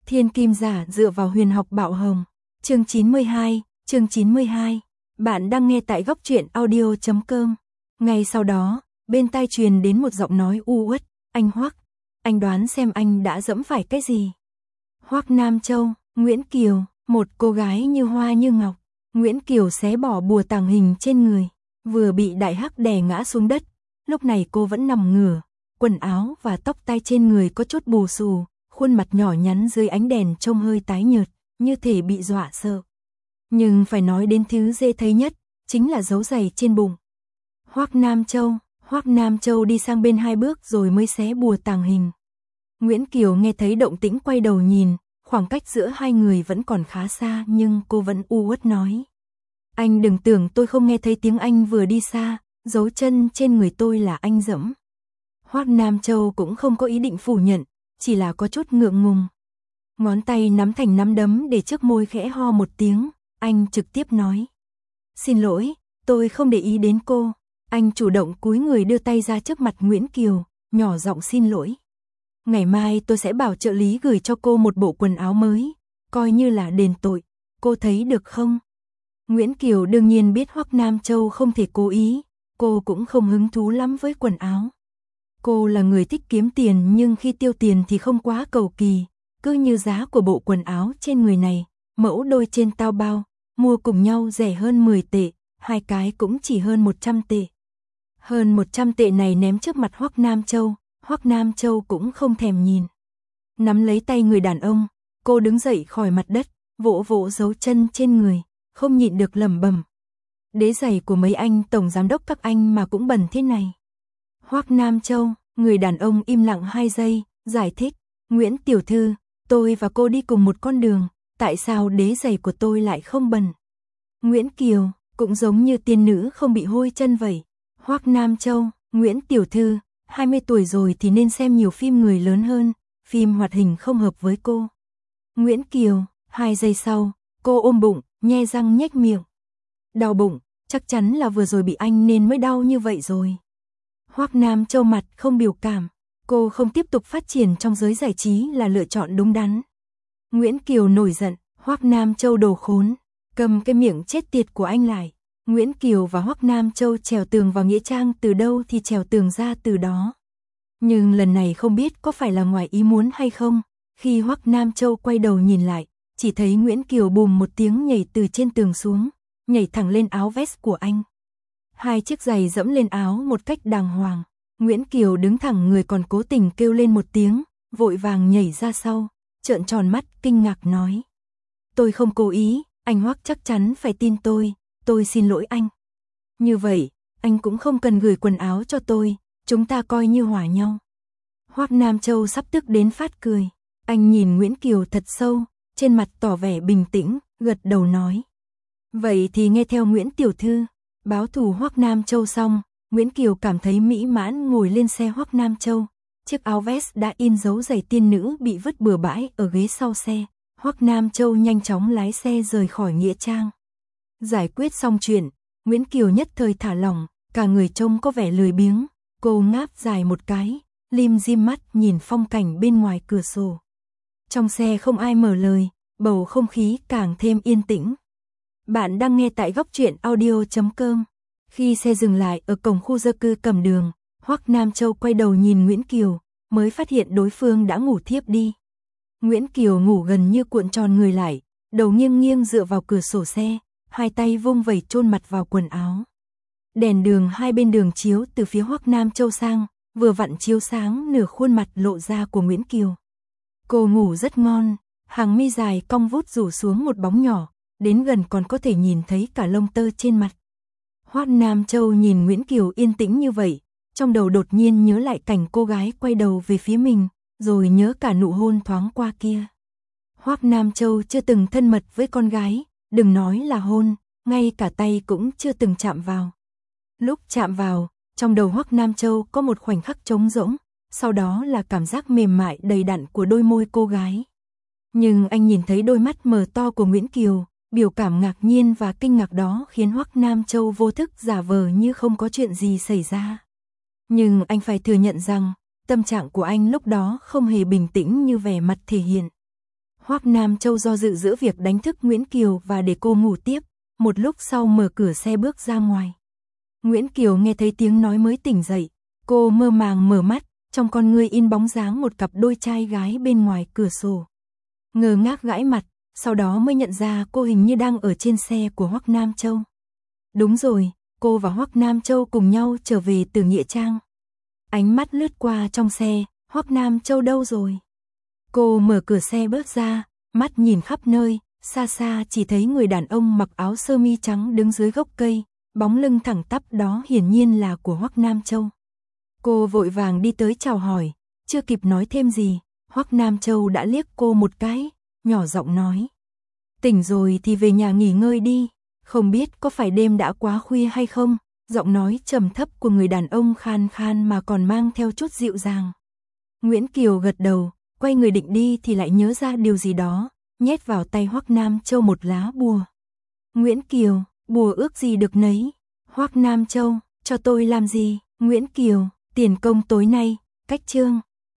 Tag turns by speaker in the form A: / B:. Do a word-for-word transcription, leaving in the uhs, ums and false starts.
A: Thiên kim giả dựa vào huyền học Bảo Hồng. Chương chín mươi hai, chương chín mươi hai. Bạn đang nghe tại góc truyện audio chấm com. Ngay sau đó, bên tai truyền đến một giọng nói u uất, "Anh Hoắc, anh đoán xem anh đã dẫm phải cái gì?" Hoắc Nam Châu, Nguyễn Kiều, một cô gái như hoa như ngọc. Nguyễn Kiều xé bỏ bùa tàng hình trên người, vừa bị đại hắc đè ngã xuống đất. Lúc này cô vẫn nằm ngửa, quần áo và tóc tai trên người có chút bù xù, khuôn mặt nhỏ nhắn dưới ánh đèn trông hơi tái nhợt, như thể bị dọa sợ. Nhưng phải nói đến thứ dễ thấy nhất, chính là dấu giày trên bụng. Hoắc Nam Châu, Hoắc Nam Châu đi sang bên hai bước rồi mới xé bùa tàng hình. Nguyễn Kiều nghe thấy động tĩnh quay đầu nhìn, khoảng cách giữa hai người vẫn còn khá xa nhưng cô vẫn u uất nói: "Anh đừng tưởng tôi không nghe thấy tiếng anh vừa đi xa, dấu chân trên người tôi là anh dẫm." Hoắc Nam Châu cũng không có ý định phủ nhận, chỉ là có chút ngượng ngùng. Ngón tay nắm thành nắm đấm để trước môi khẽ ho một tiếng, anh trực tiếp nói: "Xin lỗi, tôi không để ý đến cô." Anh chủ động cúi người đưa tay ra trước mặt Nguyễn Kiều, nhỏ giọng xin lỗi. "Ngày mai tôi sẽ bảo trợ lý gửi cho cô một bộ quần áo mới, coi như là đền tội, cô thấy được không?" Nguyễn Kiều đương nhiên biết Hoắc Nam Châu không thể cố ý, cô cũng không hứng thú lắm với quần áo. Cô là người thích kiếm tiền nhưng khi tiêu tiền thì không quá cầu kỳ, cứ như giá của bộ quần áo trên người này, mẫu đôi trên Taobao, mua cùng nhau rẻ hơn mười tệ, hai cái cũng chỉ hơn một trăm tệ. Hơn một trăm tệ này ném trước mặt Hoắc Nam Châu, Hoắc Nam Châu cũng không thèm nhìn. Nắm lấy tay người đàn ông, cô đứng dậy khỏi mặt đất, vỗ vỗ dấu chân trên người, không nhịn được lẩm bẩm: "Đế giày của mấy anh tổng giám đốc các anh mà cũng bẩn thế này." Hoắc Nam Châu, người đàn ông im lặng hai giây, giải thích: "Nguyễn tiểu thư, tôi và cô đi cùng một con đường, tại sao đế giày của tôi lại không bẩn?" Nguyễn Kiều, cũng giống như tiên nữ không bị hôi chân vậy. Hoắc Nam Châu, Nguyễn tiểu thư, hai mươi tuổi rồi thì nên xem nhiều phim người lớn hơn, phim hoạt hình không hợp với cô. Nguyễn Kiều, hai giây sau, cô ôm bụng, nhe răng nhếch miệng. "Đau bụng, chắc chắn là vừa rồi bị anh nên mới đau như vậy rồi." Hoắc Nam Châu mặt không biểu cảm, cô không tiếp tục phát triển trong giới giải trí là lựa chọn đúng đắn. Nguyễn Kiều nổi giận: "Hoắc Nam Châu đồ khốn, cầm cái miệng chết tiệt của anh lại." Nguyễn Kiều và Hoắc Nam Châu trèo tường vào nghĩa trang từ đâu thì trèo tường ra từ đó. Nhưng lần này không biết có phải là ngoài ý muốn hay không, khi Hoắc Nam Châu quay đầu nhìn lại, chỉ thấy Nguyễn Kiều bùm một tiếng nhảy từ trên tường xuống, nhảy thẳng lên áo vest của anh. Hai chiếc giày dẫm lên áo một cách đàng hoàng. Nguyễn Kiều đứng thẳng người còn cố tình kêu lên một tiếng, vội vàng nhảy ra sau, trợn tròn mắt kinh ngạc nói: "Tôi không cố ý, anh Hoắc chắc chắn phải tin tôi, tôi xin lỗi anh. Như vậy, anh cũng không cần gửi quần áo cho tôi, chúng ta coi như hòa nhau." Hoắc Nam Châu sắp tức đến phát cười, anh nhìn Nguyễn Kiều thật sâu, trên mặt tỏ vẻ bình tĩnh, gật đầu nói: "Vậy thì nghe theo Nguyễn tiểu thư." Báo thù Hoắc Nam Châu xong, Nguyễn Kiều cảm thấy mỹ mãn ngồi lên xe Hoắc Nam Châu. Chiếc áo vest đã in dấu giày tiên nữ bị vứt bừa bãi ở ghế sau xe. Hoắc Nam Châu nhanh chóng lái xe rời khỏi nghĩa trang. Giải quyết xong chuyện, Nguyễn Kiều nhất thời thả lỏng, cả người trông có vẻ lười biếng. Cô ngáp dài một cái, lim dim mắt nhìn phong cảnh bên ngoài cửa sổ. Trong xe không ai mở lời, bầu không khí càng thêm yên tĩnh. Bạn đang nghe tại góc truyện audio chấm com. Khi xe dừng lại ở cổng khu dân cư Cẩm Đường, Hoắc Nam Châu quay đầu nhìn Nguyễn Kiều, mới phát hiện đối phương đã ngủ thiếp đi. Nguyễn Kiều ngủ gần như cuộn tròn người lại, đầu nghiêng nghiêng dựa vào cửa sổ xe, hai tay vung vẩy chôn mặt vào quần áo. Đèn đường hai bên đường chiếu từ phía Hoắc Nam Châu sang, vừa vặn chiếu sáng nửa khuôn mặt lộ ra của Nguyễn Kiều. Cô ngủ rất ngon, hàng mi dài cong vút rủ xuống một bóng nhỏ, đến gần còn có thể nhìn thấy cả lông tơ trên mặt. Hoắc Nam Châu nhìn Nguyễn Kiều yên tĩnh như vậy, trong đầu đột nhiên nhớ lại cảnh cô gái quay đầu về phía mình, rồi nhớ cả nụ hôn thoáng qua kia. Hoắc Nam Châu chưa từng thân mật với con gái, đừng nói là hôn, ngay cả tay cũng chưa từng chạm vào. Lúc chạm vào, trong đầu Hoắc Nam Châu có một khoảnh khắc trống rỗng, sau đó là cảm giác mềm mại đầy đặn của đôi môi cô gái. Nhưng anh nhìn thấy đôi mắt mờ to của Nguyễn Kiều, biểu cảm ngạc nhiên và kinh ngạc đó khiến Hoắc Nam Châu vô thức giả vờ như không có chuyện gì xảy ra. Nhưng anh phải thừa nhận rằng, tâm trạng của anh lúc đó không hề bình tĩnh như vẻ mặt thể hiện. Hoắc Nam Châu do dự giữa việc đánh thức Nguyễn Kiều và để cô ngủ tiếp, một lúc sau mở cửa xe bước ra ngoài. Nguyễn Kiều nghe thấy tiếng nói mới tỉnh dậy, cô mơ màng mở mắt, trong con ngươi in bóng dáng một cặp đôi trai gái bên ngoài cửa sổ. Ngơ ngác gãi mặt, sau đó mới nhận ra cô hình như đang ở trên xe của Hoắc Nam Châu. Đúng rồi, cô và Hoắc Nam Châu cùng nhau trở về từ Nghĩa Trang. Ánh mắt lướt qua trong xe, Hoắc Nam Châu đâu rồi? Cô mở cửa xe bước ra, mắt nhìn khắp nơi, xa xa chỉ thấy người đàn ông mặc áo sơ mi trắng đứng dưới gốc cây, bóng lưng thẳng tắp đó hiển nhiên là của Hoắc Nam Châu. Cô vội vàng đi tới chào hỏi, chưa kịp nói thêm gì, Hoắc Nam Châu đã liếc cô một cái, nhỏ giọng nói: "Tỉnh rồi thì về nhà nghỉ ngơi đi, không biết có phải đêm đã quá khuya hay không?" Giọng nói trầm thấp của người đàn ông khan khan mà còn mang theo chút dịu dàng. Nguyễn Kiều gật đầu, quay người định đi thì lại nhớ ra điều gì đó, nhét vào tay Hoắc Nam Châu một lá bùa. "Nguyễn Kiều, bùa ước gì được nấy." Hoắc Nam Châu: "Cho tôi làm gì?" Nguyễn Kiều: "Tiền công tối nay." Cách chương